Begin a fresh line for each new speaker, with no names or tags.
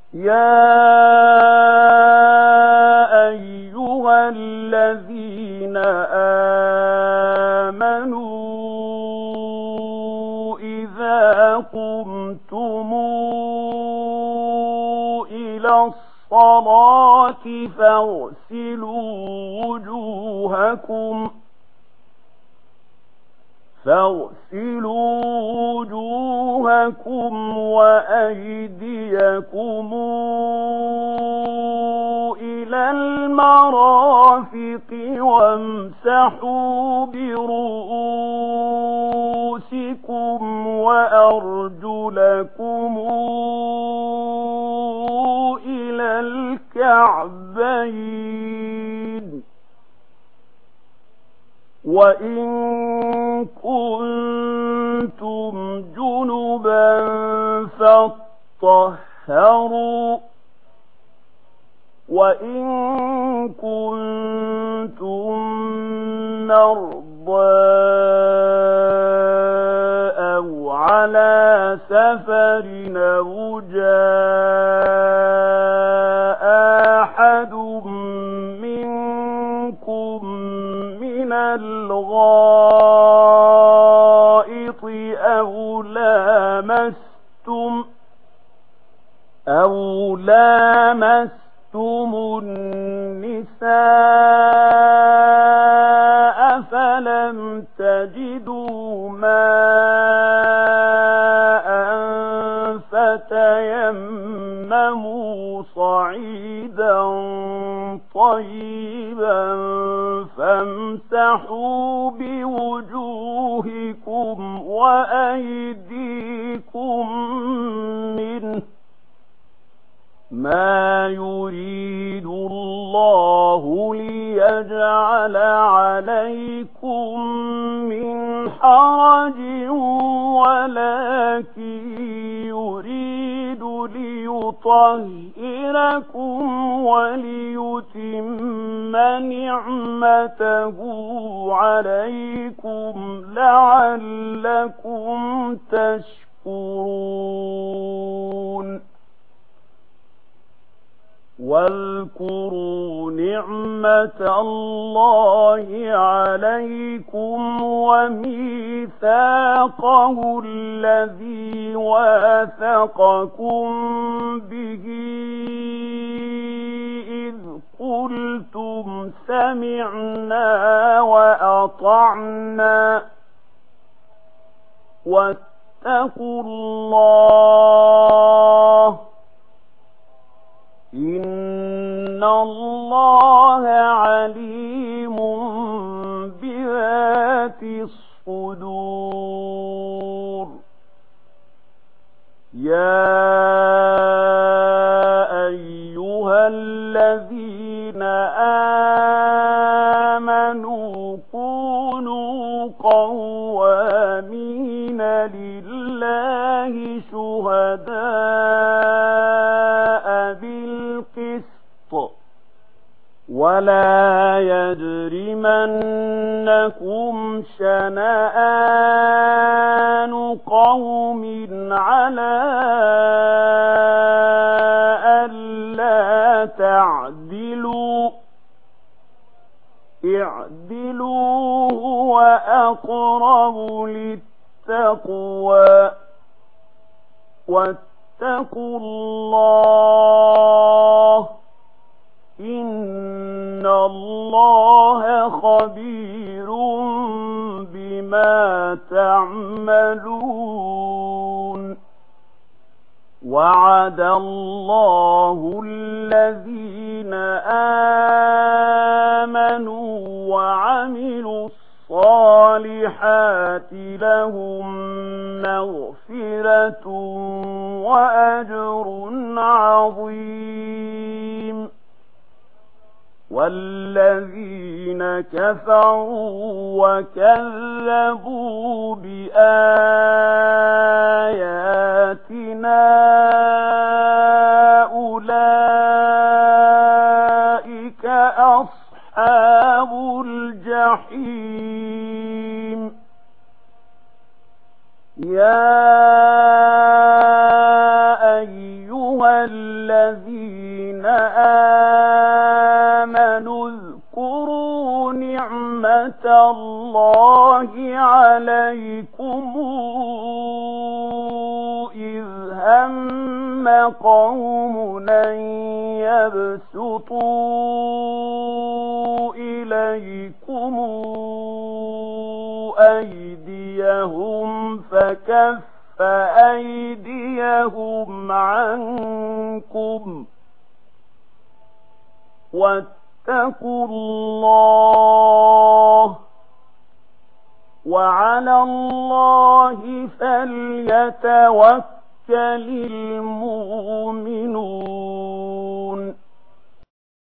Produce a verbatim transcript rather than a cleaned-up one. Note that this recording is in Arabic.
يا أيها الذين آمنوا إذا قمتم إلى الصلاة فاغسلوا وجوهكم فاغسلوا وجوهكم وأيديكم إلى المرافق وامسحوا برؤوسكم وأرجلكم إلى الكعبين وإن كنتم جنبا فاطهروا وإن كنتم مرضى أو على سفر أو جاء أحد منكم من الغائط أو لامستم أو لامستم النساء فلم تجدوا ماء فتيمموا صعيدا طيبا فامسحوا بوجوهكم وأيديكم منه ما يريد الله ليجعل عليكم من حرج ولكن يريد ليطهركم وليتم نعمته عليكم لعلكم تشكرون واذكروا نعمة الله عليكم وميثاقه الذي واثقكم به إذ قلتم سمعنا وأطعنا واتقوا الله إن الله عليم بذات الصدور يا أيها الذين آمنوا كونوا قوامين لله شهداء بالقسط ولا يجرمنكم شنآن قوم على ألا تعدلوا اعدلوا هو أقرب للتقوى واتقوا الله إن الله خبير بما تعملون وعد الله الذين آمنوا وعملوا الصالحات لهم مغفرة وأجر عظيم والذين كفروا وكذبوا بآياتنا أولئك أصحاب الجحيم يا أيها الذين آمنوا اذكروا نعمة الله عليكم إذ هم قوم أن يبسطوا إليكم أيديهم فكف أيديهم عنكم واتقوا الله وعلى الله فليتوكل المؤمنون.